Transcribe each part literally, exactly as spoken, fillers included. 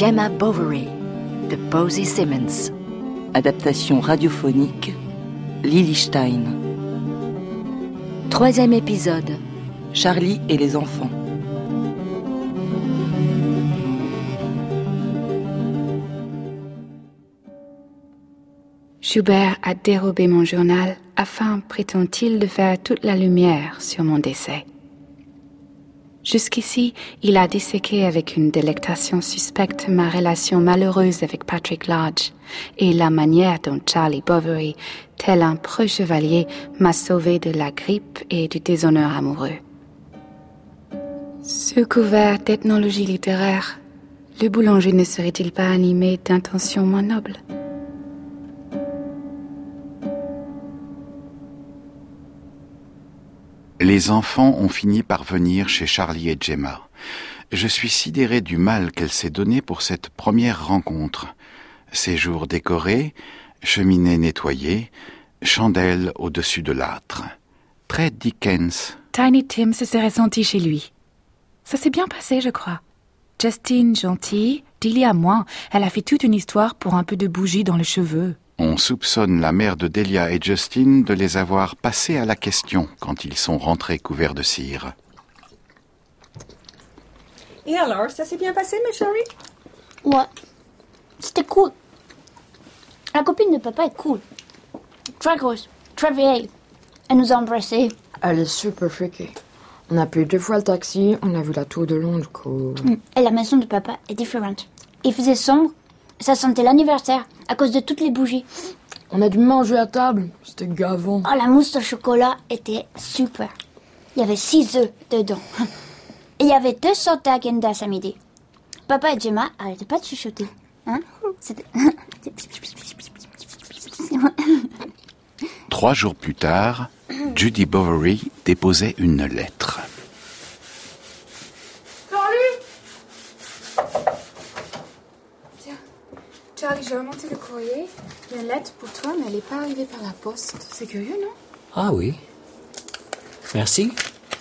Gemma Bovary de Posy Simmons. Adaptation radiophonique Lily Stein. Troisième épisode. Charlie et les enfants. Schubert a dérobé mon journal afin, prétend-il, de faire toute la lumière sur mon décès. Jusqu'ici, il a disséqué avec une délectation suspecte ma relation malheureuse avec Patrick Lodge et la manière dont Charlie Bovary, tel un preux chevalier, m'a sauvé de la grippe et du déshonneur amoureux. Sous couvert d'ethnologie littéraire, le boulanger ne serait-il pas animé d'intentions moins nobles ? Les enfants ont fini par venir chez Charlie et Gemma. Je suis sidéré du mal qu'elle s'est donné pour cette première rencontre. Séjour décoré, cheminée nettoyée, chandelle au-dessus de l'âtre. Très Dickens. Tiny Tim se serait senti chez lui. Ça s'est bien passé, je crois. Justine, gentille, Delia moins. Elle a fait toute une histoire pour un peu de bougie dans les cheveux. On soupçonne la mère de Delia et Justine de les avoir passés à la question quand ils sont rentrés couverts de cire. Et alors, ça s'est bien passé, ma chérie? Ouais, c'était cool. La copine de papa est cool. Très grosse, très vieille. Elle nous a embrassés. Elle est super freaky. On a pris deux fois le taxi, on a vu la tour de Londres, cool. Et la maison de papa est différente. Il faisait sombre, ça sentait l'anniversaire à cause de toutes les bougies. On a dû manger à table, c'était gavant. Oh, la mousse au chocolat était super. Il y avait six œufs dedans. Et il y avait deux sortes d'agendas à midi. Papa et Gemma arrêtaient pas de chuchoter. Hein? C'était... Trois jours plus tard, Judy Bovary déposait une lettre. Charlie, j'ai remonté le courrier. Il y a une lettre pour toi, mais elle n'est pas arrivée par la poste. C'est curieux, non? Ah oui. Merci.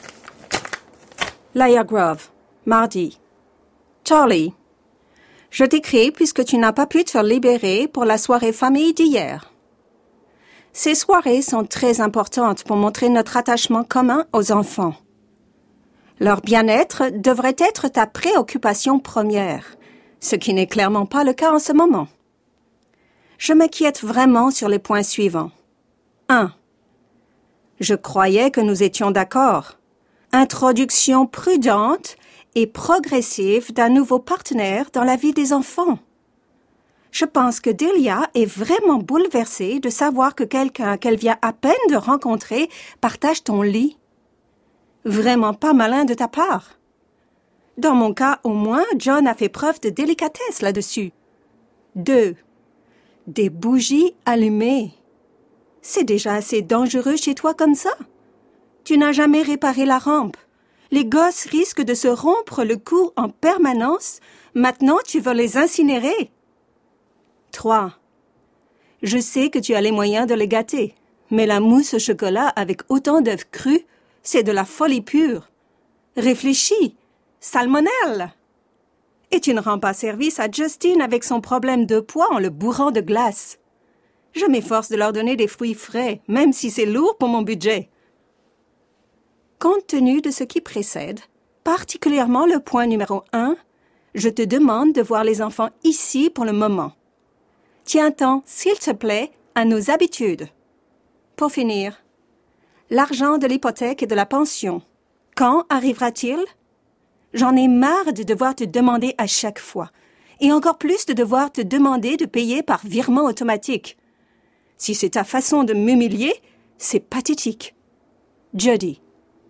Laia Grove, mardi. Charlie, je t'écris puisque tu n'as pas pu te libérer pour la soirée famille d'hier. Ces soirées sont très importantes pour montrer notre attachement commun aux enfants. Leur bien-être devrait être ta préoccupation première, ce qui n'est clairement pas le cas en ce moment. Je m'inquiète vraiment sur les points suivants. un. Je croyais que nous étions d'accord. Introduction prudente et progressive d'un nouveau partenaire dans la vie des enfants. Je pense que Delia est vraiment bouleversée de savoir que quelqu'un qu'elle vient à peine de rencontrer partage ton lit. Vraiment pas malin de ta part. Dans mon cas, au moins, John a fait preuve de délicatesse là-dessus. deux. Des bougies allumées. C'est déjà assez dangereux chez toi comme ça. Tu n'as jamais réparé la rampe. Les gosses risquent de se rompre le cou en permanence. Maintenant, tu veux les incinérer. trois. Je sais que tu as les moyens de les gâter, mais la mousse au chocolat avec autant d'œufs crus, c'est de la folie pure. Réfléchis. Salmonelle! Et tu ne rends pas service à Justine avec son problème de poids en le bourrant de glace. Je m'efforce de leur donner des fruits frais, même si c'est lourd pour mon budget. Compte tenu de ce qui précède, particulièrement le point numéro un, je te demande de voir les enfants ici pour le moment. Tiens-t'en, s'il te plaît, à nos habitudes. Pour finir, l'argent de l'hypothèque et de la pension, quand arrivera-t-il? J'en ai marre de devoir te demander à chaque fois, et encore plus de devoir te demander de payer par virement automatique. Si c'est ta façon de m'humilier, c'est pathétique. Judy.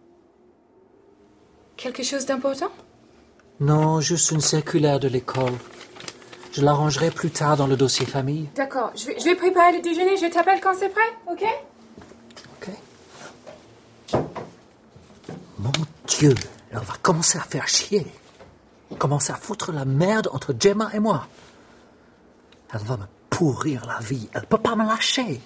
Quelque chose d'important? Non, juste une circulaire de l'école. Je l'arrangerai plus tard dans le dossier famille. D'accord, je vais, je vais préparer le déjeuner. Je t'appelle quand c'est prêt, ok? Ok. Mon Dieu, elle va commencer à faire chier. Commencer à foutre la merde entre Gemma et moi. Elle va me pourrir la vie. Elle peut pas me lâcher.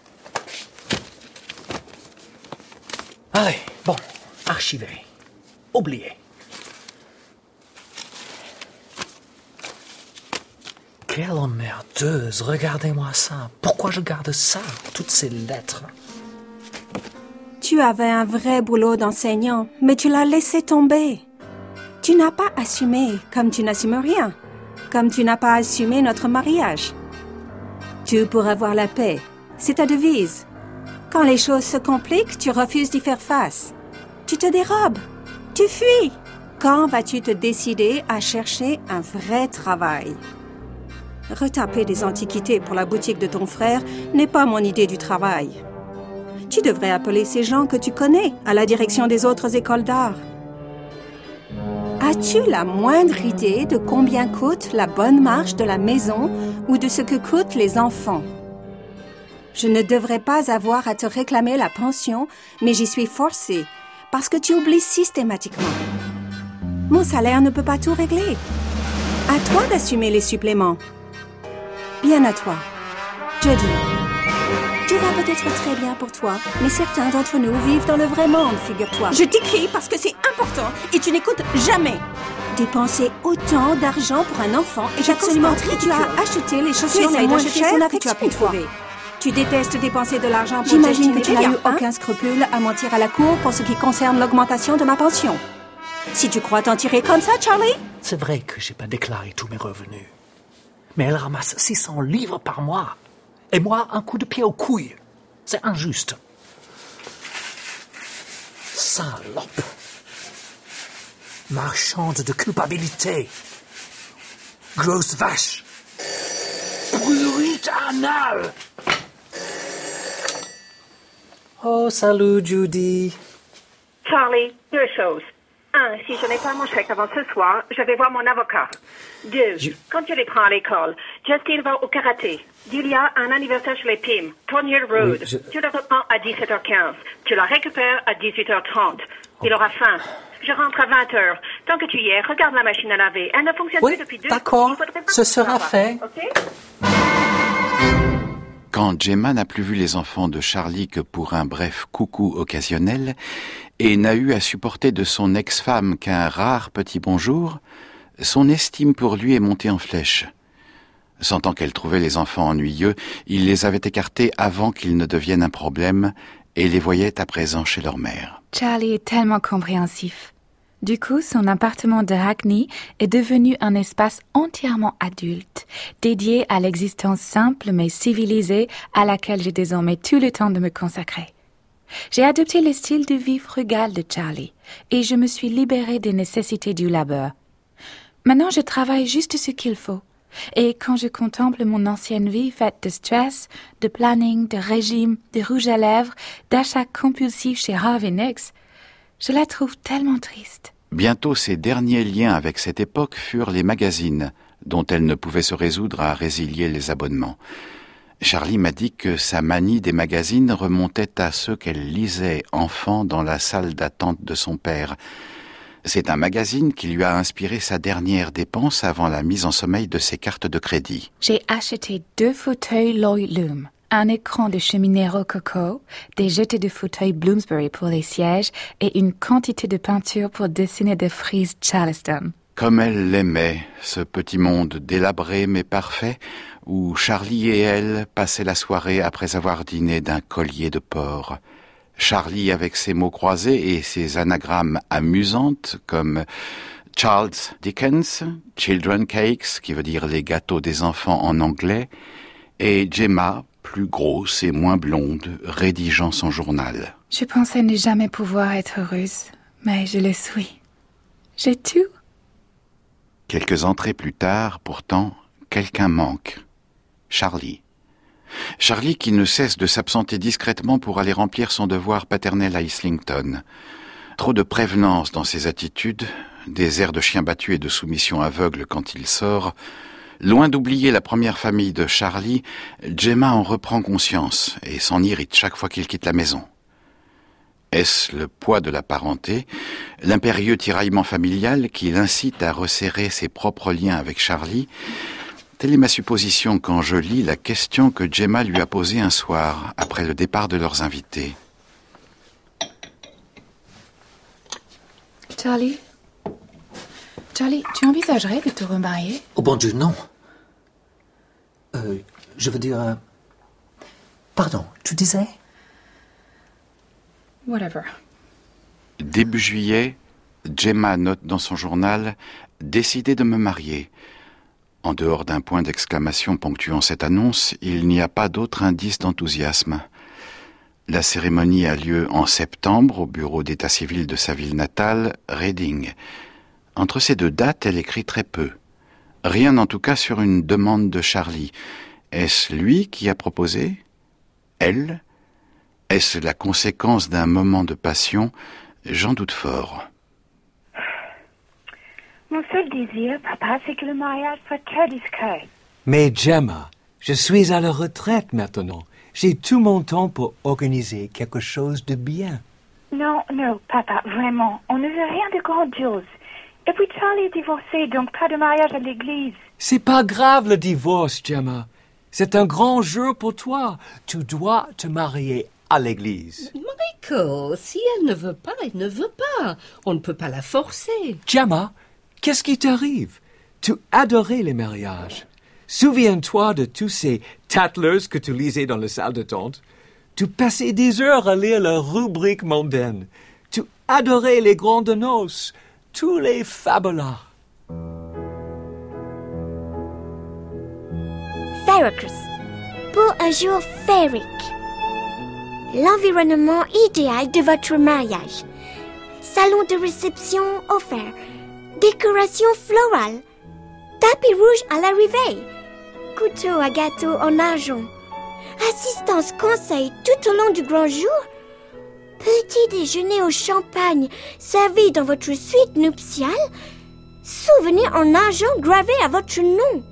Allez, bon, archivé. oublié. Quelle emmerdeuse, regardez-moi ça. Pourquoi je garde ça, toutes ces lettres? Tu avais un vrai boulot d'enseignant, mais tu l'as laissé tomber. Tu n'as pas assumé, comme tu n'assumes rien, comme tu n'as pas assumé notre mariage. Tu pour avoir la paix, c'est ta devise. Quand les choses se compliquent, tu refuses d'y faire face. Tu te dérobes, tu fuis. Quand vas-tu te décider à chercher un vrai travail? Retaper des antiquités pour la boutique de ton frère n'est pas mon idée du travail. Tu devrais appeler ces gens que tu connais à la direction des autres écoles d'art. As-tu la moindre idée de combien coûte la bonne marche de la maison ou de ce que coûtent les enfants? Je ne devrais pas avoir à te réclamer la pension, mais j'y suis forcée parce que tu oublies systématiquement. Mon salaire ne peut pas tout régler. À toi d'assumer les suppléments. Bien à toi. Jody. Tout va peut-être très bien pour toi, mais certains d'entre nous vivent dans le vrai monde, figure-toi. Je t'écris parce que c'est important et tu n'écoutes jamais. Dépenser autant d'argent pour un enfant est absolument ridicule. Tu as acheté les chaussures les moins chères que tu as pu trouver. Tu détestes dépenser de l'argent pour J'imagine que tu n'as eu hein? aucun scrupule à mentir à la cour pour ce qui concerne l'augmentation de ma pension. Si tu crois t'en tirer comme ça, Charlie? C'est vrai que j'ai pas déclaré tous mes revenus. Mais elle ramasse six cents livres par mois. Et moi, un coup de pied aux couilles. C'est injuste. Salope. Marchande de culpabilité. Grosse vache. Puritanale. Oh, salut, Judy. Charlie, deux choses. Un, si je n'ai pas mon chèque avant ce soir, je vais voir mon avocat. Deux, je... quand tu les prends à l'école, Justine va au karaté. Il y a un anniversaire chez les P I M, Tornier Road. Oui, je... Tu le reprends à dix-sept heures quinze. Tu la récupères à dix-huit heures trente. Il aura faim. Je rentre à vingt heures. Tant que tu y es, regarde la machine à laver. Elle ne fonctionne oui, plus depuis deux... d'accord. Ce sera fait. Okay? Quand Gemma n'a plus vu les enfants de Charlie que pour un bref coucou occasionnel et n'a eu à supporter de son ex-femme qu'un rare petit bonjour, son estime pour lui est montée en flèche. Sentant qu'elle trouvait les enfants ennuyeux, il les avait écartés avant qu'ils ne deviennent un problème et les voyait à présent chez leur mère. Charlie est tellement compréhensif. Du coup, son appartement de Hackney est devenu un espace entièrement adulte, dédié à l'existence simple mais civilisée à laquelle j'ai désormais tout le temps de me consacrer. J'ai adopté le style de vie frugal de Charlie et je me suis libérée des nécessités du labeur. Maintenant, je travaille juste ce qu'il faut. Et quand je contemple mon ancienne vie faite de stress, de planning, de régime, de rouge à lèvres, d'achats compulsifs chez Harvey Nicks, je la trouve tellement triste. Bientôt, ses derniers liens avec cette époque furent les magazines, dont elle ne pouvait se résoudre à résilier les abonnements. Charlie m'a dit que sa manie des magazines remontait à ceux qu'elle lisait enfant dans la salle d'attente de son père. C'est un magazine qui lui a inspiré sa dernière dépense avant la mise en sommeil de ses cartes de crédit. J'ai acheté deux fauteuils Lloyd Loom, un écran de cheminée rococo, des jetés de fauteuils Bloomsbury pour les sièges et une quantité de peinture pour dessiner des frises Charleston. Comme elle l'aimait, ce petit monde délabré mais parfait, où Charlie et elle passaient la soirée après avoir dîné d'un collier de porc. Charlie avec ses mots croisés et ses anagrammes amusantes comme Charles Dickens, Children Cakes, qui veut dire les gâteaux des enfants en anglais, et Gemma, plus grosse et moins blonde, rédigeant son journal. Je pensais ne jamais pouvoir être heureuse, mais je le suis. J'ai tout. Quelques entrées plus tard, pourtant, quelqu'un manque. Charlie. Charlie qui ne cesse de s'absenter discrètement pour aller remplir son devoir paternel à Islington. Trop de prévenance dans ses attitudes, des airs de chien battu et de soumission aveugle quand il sort. Loin d'oublier la première famille de Charlie, Gemma en reprend conscience et s'en irrite chaque fois qu'il quitte la maison. Est-ce le poids de la parenté, l'impérieux tiraillement familial qui l'incite à resserrer ses propres liens avec Charlie ? Telle est ma supposition quand je lis la question que Gemma lui a posée un soir, après le départ de leurs invités. Charlie? Charlie, tu envisagerais de te remarier? Oh bon Dieu, non. Euh, je veux dire... euh, Pardon, tu disais? Whatever. Début juillet, Gemma note dans son journal « Décidé de me marier ». En dehors d'un point d'exclamation ponctuant cette annonce, il n'y a pas d'autre indice d'enthousiasme. La cérémonie a lieu en septembre au bureau d'état civil de sa ville natale, Reading. Entre ces deux dates, elle écrit très peu. Rien en tout cas sur une demande de Charlie. Est-ce lui qui a proposé? Elle? Est-ce la conséquence d'un moment de passion? J'en doute fort. Mon seul désir, papa, c'est que le mariage soit très discret. Mais Gemma, je suis à la retraite maintenant. J'ai tout mon temps pour organiser quelque chose de bien. Non, non, papa, vraiment, on ne veut rien de grandiose. Et puis Charlie est divorcé, donc pas de mariage à l'église. C'est pas grave le divorce, Gemma. C'est un grand jour pour toi. Tu dois te marier à l'église. Michael, si elle ne veut pas, elle ne veut pas. On ne peut pas la forcer. Gemma, qu'est-ce qui t'arrive? Tu adorais les mariages. Souviens-toi de tous ces tattlers que tu lisais dans la salle d'attente. Tu passais des heures à lire leurs rubriques mondaines. Tu adorais les grandes noces, tous les fabulas. Veracruz, pour un jour féerique. L'environnement idéal de votre mariage. Salon de réception offert. Décoration florale. Tapis rouge à l'arrivée. Couteau à gâteau en argent. Assistance conseil tout au long du grand jour. Petit déjeuner au champagne servi dans votre suite nuptiale. Souvenir en argent gravé à votre nom.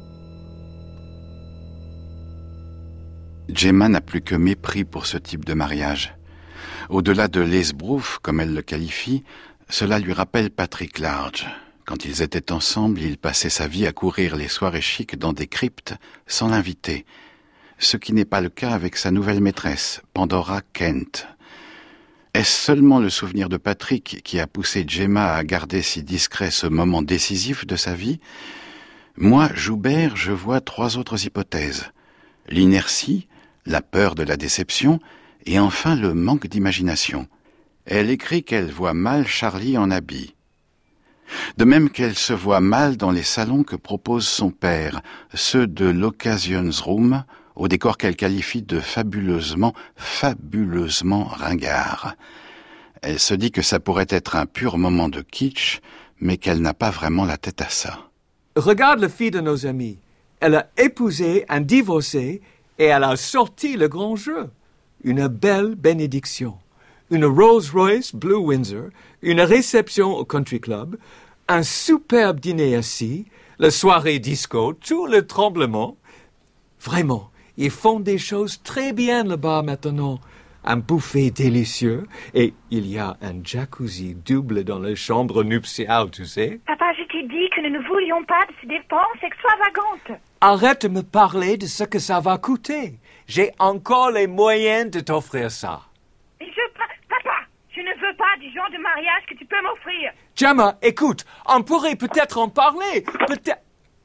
Gemma n'a plus que mépris pour ce type de mariage. Au-delà de l'esbrouf, comme elle le qualifie, cela lui rappelle Patrick Large. Quand ils étaient ensemble, il passait sa vie à courir les soirées chics dans des cryptes sans l'inviter. Ce qui n'est pas le cas avec sa nouvelle maîtresse, Pandora Kent. Est-ce seulement le souvenir de Patrick qui a poussé Gemma à garder si discret ce moment décisif de sa vie? Moi, Joubert, je vois trois autres hypothèses. L'inertie, la peur de la déception et enfin le manque d'imagination. Elle écrit qu'elle voit mal Charlie en habit. De même qu'elle se voit mal dans les salons que propose son père, ceux de l'Occasions Room, au décor qu'elle qualifie de fabuleusement, fabuleusement ringard. Elle se dit que ça pourrait être un pur moment de kitsch, mais qu'elle n'a pas vraiment la tête à ça. Regarde la fille de nos amis. Elle a épousé un divorcé et elle a sorti le grand jeu. Une belle bénédiction. Une Rolls-Royce Blue Windsor, une réception au Country Club, un superbe dîner assis, la soirée disco, tout le tremblement. Vraiment, ils font des choses très bien là-bas maintenant. Un buffet délicieux et il y a un jacuzzi double dans la chambre nuptiale, tu sais. Papa, je t'ai dit que nous ne voulions pas de ces dépenses extravagantes. Arrête de me parler de ce que ça va coûter. J'ai encore les moyens de t'offrir ça. Je, papa, je ne veux pas du genre de mariage que tu peux m'offrir. Gemma, écoute, on pourrait peut-être en parler. Peut-être...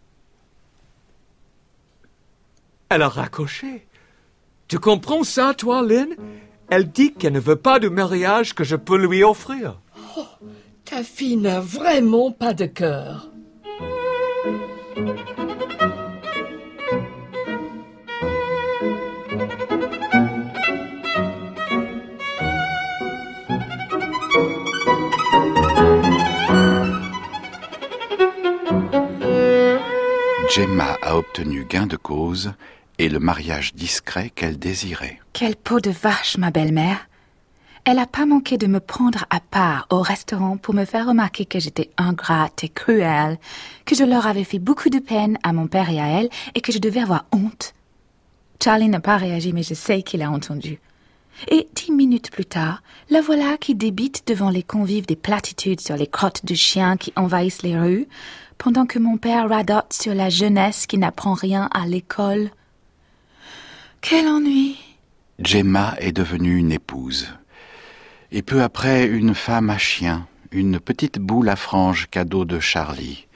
Elle a raccroché. Tu comprends ça, toi, Lynn? Elle dit qu'elle ne veut pas de mariage que je peux lui offrir. Oh, ta fille n'a vraiment pas de cœur. Gemma a obtenu gain de cause et le mariage discret qu'elle désirait. Quelle peau de vache, ma belle-mère. Elle n'a pas manqué de me prendre à part au restaurant pour me faire remarquer que j'étais ingrate et cruelle, que je leur avais fait beaucoup de peine à mon père et à elle, et que je devais avoir honte. Charlie n'a pas réagi, mais je sais qu'il a entendu. Et dix minutes plus tard, la voilà qui débite devant les convives des platitudes sur les crottes de chiens qui envahissent les rues, pendant que mon père radote sur la jeunesse qui n'apprend rien à l'école. Quel ennui! Gemma est devenue une épouse. Et peu après, une femme à chien, une petite boule à franges cadeau de Charlie.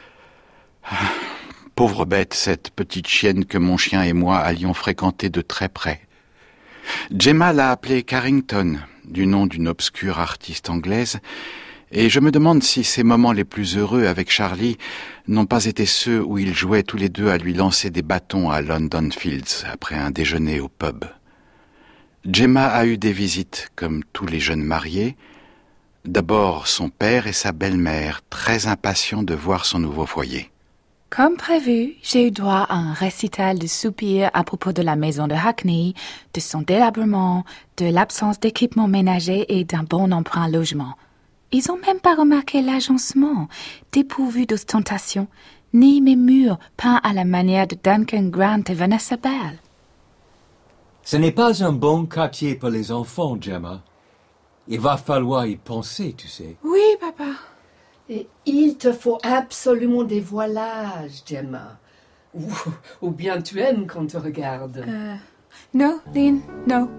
Pauvre bête, cette petite chienne que mon chien et moi allions fréquenter de très près. Gemma l'a appelée Carrington, du nom d'une obscure artiste anglaise, et je me demande si ses moments les plus heureux avec Charlie n'ont pas été ceux où ils jouaient tous les deux à lui lancer des bâtons à London Fields après un déjeuner au pub. Gemma a eu des visites, comme tous les jeunes mariés. D'abord son père et sa belle-mère, très impatients de voir son nouveau foyer. Comme prévu, j'ai eu droit à un récital de soupirs à propos de la maison de Hackney, de son délabrement, de l'absence d'équipement ménager et d'un bon emprunt logement. Ils n'ont même pas remarqué l'agencement, dépourvu d'ostentation, ni mes murs peints à la manière de Duncan Grant et Vanessa Bell. Ce n'est pas un bon quartier pour les enfants, Gemma. Il va falloir y penser, tu sais. Oui, papa. Et il te faut absolument des voilages, Gemma. Ou, ou bien tu aimes qu'on te regarde. Euh, non, Lynn, non.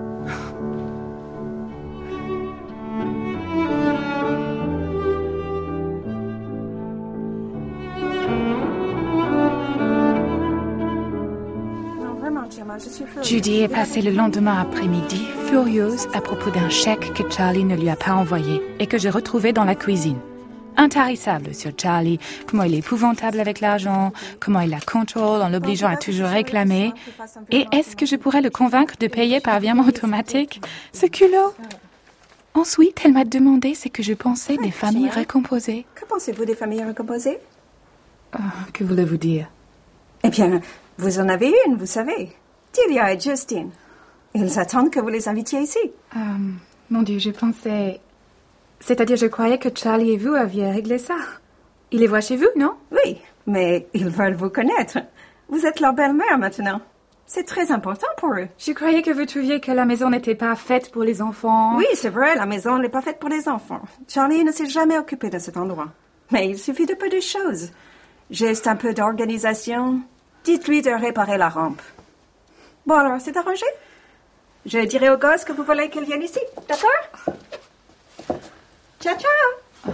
Judy est passée le lendemain après-midi, furieuse à propos d'un chèque que Charlie ne lui a pas envoyé et que j'ai retrouvé dans la cuisine. Intarissable sur Charlie, comment il est épouvantable avec l'argent, comment il la contrôle en l'obligeant à toujours réclamer. Et est-ce que je pourrais le convaincre de payer par virement automatique? Ce culot! Ensuite, elle m'a demandé ce que je pensais des familles récomposées. Que pensez-vous des familles récomposées? Oh, que voulez-vous dire? Eh bien, vous en avez une, vous savez. Delia et Justine. Ils attendent que vous les invitiez ici. Euh, mon Dieu, je pensais... C'est-à-dire, je croyais que Charlie et vous aviez réglé ça. Ils les voient chez vous, non? Oui, mais ils veulent vous connaître. Vous êtes leur belle-mère maintenant. C'est très important pour eux. Je croyais que vous trouviez que la maison n'était pas faite pour les enfants. Oui, c'est vrai, la maison n'est pas faite pour les enfants. Charlie ne s'est jamais occupé de cet endroit. Mais il suffit de peu de choses. Juste un peu d'organisation. Dites-lui de réparer la rampe. Bon, alors, c'est arrangé? Je dirai aux gosses que vous voulez qu'ils viennent ici, d'accord? Ciao, ciao!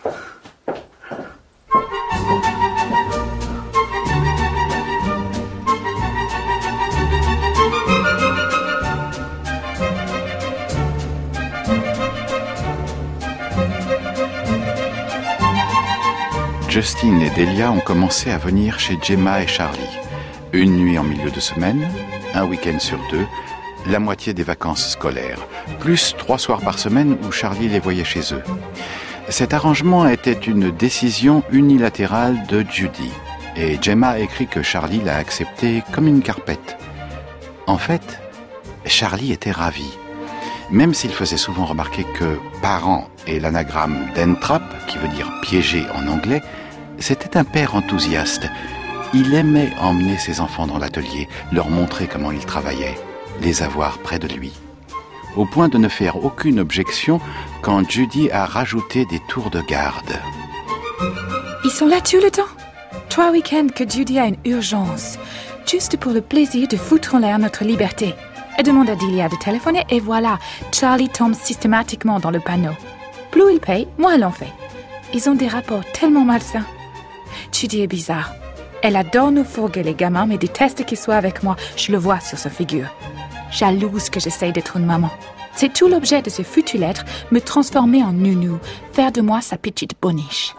Justine et Delia ont commencé à venir chez Gemma et Charlie. Une nuit en milieu de semaine, un week-end sur deux, la moitié des vacances scolaires, plus trois soirs par semaine où Charlie les voyait chez eux. Cet arrangement était une décision unilatérale de Judy, et Gemma a écrit que Charlie l'a accepté comme une carpette. En fait, Charlie était ravi, même s'il faisait souvent remarquer que parent et l'anagramme d'entrap, qui veut dire piéger en anglais, c'était un père enthousiaste. Il aimait emmener ses enfants dans l'atelier, leur montrer comment ils travaillaient, les avoir près de lui. Au point de ne faire aucune objection quand Judy a rajouté des tours de garde. Ils sont là tout le temps. Trois week-ends que Judy a une urgence, juste pour le plaisir de foutre en l'air notre liberté. Elle demande à Delia de téléphoner et voilà, Charlie tombe systématiquement dans le panneau. Plus il paye, moins elle en fait. Ils ont des rapports tellement malsains. Judy est bizarre. Elle adore nous fourguer les gamins, mais déteste qu'il soit avec moi. Je le vois sur sa figure. Jalouse que j'essaye d'être une maman. C'est tout l'objet de ce futur lettre, me transformer en nounou, faire de moi sa petite boniche.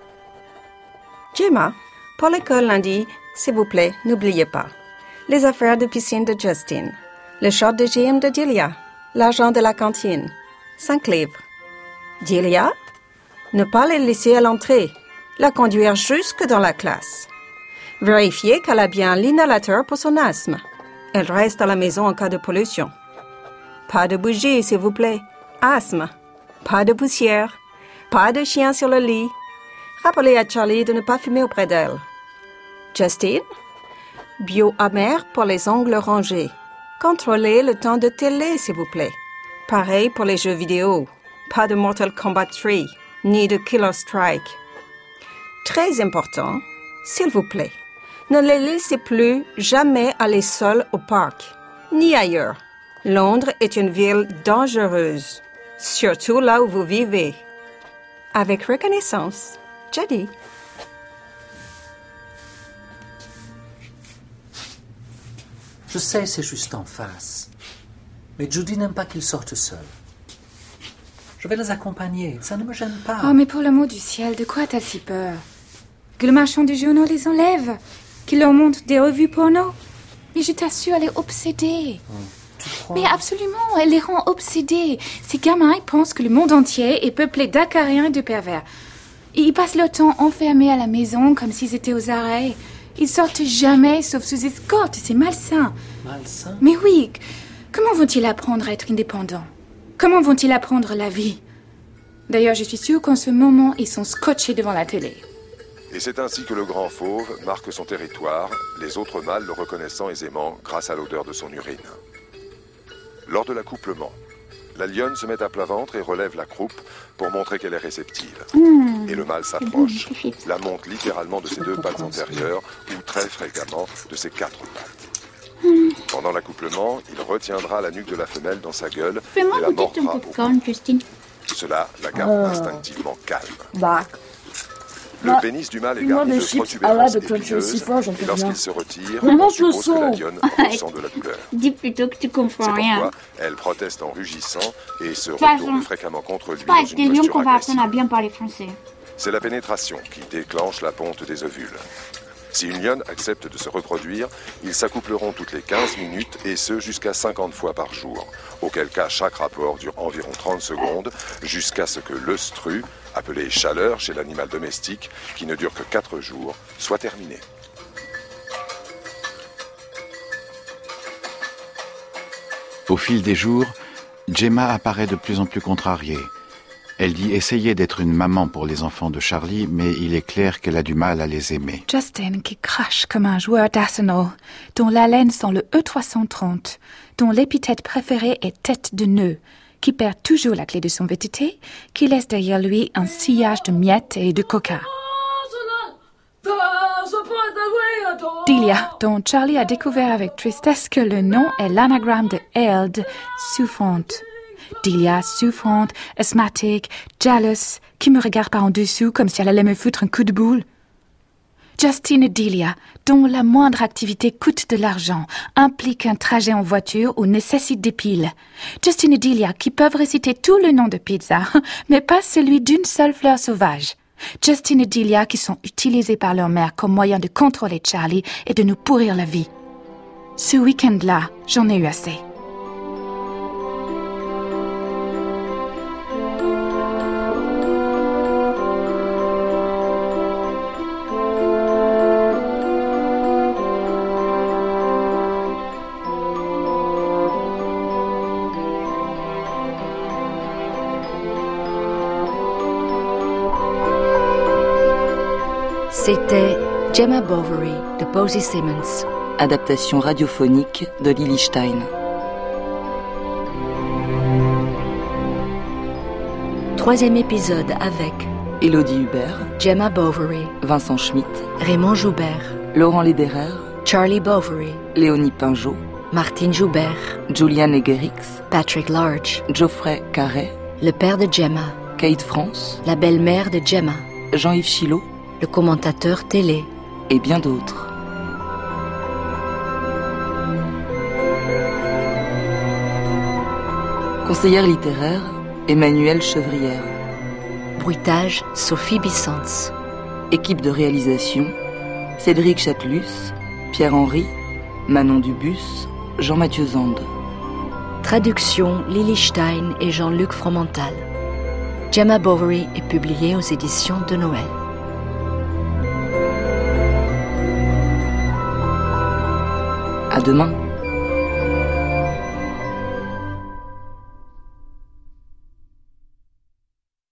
Gemma, pour l'école lundi, s'il vous plaît, n'oubliez pas. Les affaires de piscine de Justine, le short de G M de Delia, l'argent de la cantine, cinq livres. Delia, ne pas les laisser à l'entrée, la conduire jusque dans la classe. Vérifiez qu'elle a bien l'inhalateur pour son asthme. Elle reste à la maison en cas de pollution. Pas de bougies, s'il vous plaît. Asthme. Pas de poussière. Pas de chien sur le lit. Rappelez à Charlie de ne pas fumer auprès d'elle. Justine, bio amer pour les ongles rangés. Contrôlez le temps de télé, s'il vous plaît. Pareil pour les jeux vidéo. Pas de Mortal Kombat trois, ni de Killer Strike. Très important, s'il vous plaît. Ne les laissez plus jamais aller seuls au parc, ni ailleurs. Londres est une ville dangereuse, surtout là où vous vivez. Avec reconnaissance. Judy. Je sais, c'est juste en face. Mais Judy n'aime pas qu'ils sortent seuls. Je vais les accompagner, ça ne me gêne pas. Oh, mais pour l'amour du ciel, de quoi as-tu si peur? Que le marchand du journal les enlève? Qu'il leur montre des revues porno? Mais je t'assure, elle est obsédée. Hum, tu crois? Mais absolument, elle les rend obsédés. Ces gamins, ils pensent que le monde entier est peuplé d'acariens et de pervers. Et ils passent leur temps enfermés à la maison comme s'ils étaient aux arrêts. Ils sortent jamais, sauf sous escorte, c'est malsain. Malsain? Mais oui, comment vont-ils apprendre à être indépendants? Comment vont-ils apprendre la vie? D'ailleurs, je suis sûre qu'en ce moment, ils sont scotchés devant la télé. Et c'est ainsi que le grand fauve marque son territoire, les autres mâles le reconnaissant aisément grâce à l'odeur de son urine. Lors de l'accouplement, la lionne se met à plat ventre et relève la croupe pour montrer qu'elle est réceptive. Mmh. Et le mâle s'approche, la monte littéralement de ses deux pattes antérieures ou très fréquemment de ses quatre pattes. Mmh. Pendant l'accouplement, il retiendra la nuque de la femelle dans sa gueule Fais-moi et la goûter ton mordra au popcorn, Justine. Cela la garde Euh. instinctivement calme. Bah, Le Bah, pénis du mâle est fais-moi garni des de chips protubérances à la de crunchy épineuses, aussi fort, j'en peux et lorsqu'il rien. se retire, Mais on mange le suppose que la son. lionne ressent de la douleur. Dis plutôt que tu C'est comprends rien. pourquoi elle proteste en rugissant et se façon, retourne fréquemment contre lui C'est pas dans avec des une lions posture qu'on va agressive. apprendre à bien parler français. C'est la pénétration qui déclenche la ponte des ovules. Si une lionne accepte de se reproduire, ils s'accoupleront toutes les quinze minutes et ce jusqu'à cinquante fois par jour. Auquel cas chaque rapport dure environ trente secondes jusqu'à ce que l'œstrus, appelé chaleur chez l'animal domestique, qui ne dure que quatre jours, soit terminé. Au fil des jours, Gemma apparaît de plus en plus contrariée. Elle dit essayer d'être une maman pour les enfants de Charlie, mais il est clair qu'elle a du mal à les aimer. Justin qui crache comme un joueur d'Arsenal, dont l'haleine sent le E trois cent trente, dont l'épithète préférée est tête de nœud, qui perd toujours la clé de son V T T, qui laisse derrière lui un sillage de miettes et de coca. Delia, dont Charlie a découvert avec tristesse que le nom est l'anagramme de Eld, souffrante. Delia, souffrante, asthmatique, jealous, qui me regarde par en dessous comme si elle allait me foutre un coup de boule. Justine et Delia, dont la moindre activité coûte de l'argent, implique un trajet en voiture ou nécessite des piles. Justine et Delia, qui peuvent réciter tout le nom de pizza, mais pas celui d'une seule fleur sauvage. Justine et Delia, qui sont utilisés par leur mère comme moyen de contrôler Charlie et de nous pourrir la vie. Ce week-end-là, j'en ai eu assez. C'était Gemma Bovary de Posey Simmons, adaptation radiophonique de Lily Stein. Troisième épisode avec Élodie Hubert, Gemma Bovary, Vincent Schmitt, Raymond Joubert, Laurent Lederer, Charlie Bovary, Léonie Pinjot, Martine Joubert, Julian Egerix, Patrick Large, Geoffrey Carré, le père de Gemma, Kate France, la belle-mère de Gemma, Jean-Yves Chilot, le commentateur télé, et bien d'autres. Conseillère littéraire, Emmanuelle Chevrière. Bruitage, Sophie Bissens. Équipe de réalisation, Cédric Chatelus, Pierre-Henry, Manon Dubus, Jean-Mathieu Zande. Traduction, Lily Stein et Jean-Luc Fromental. Gemma Bovary est publiée aux éditions de Noël. À demain.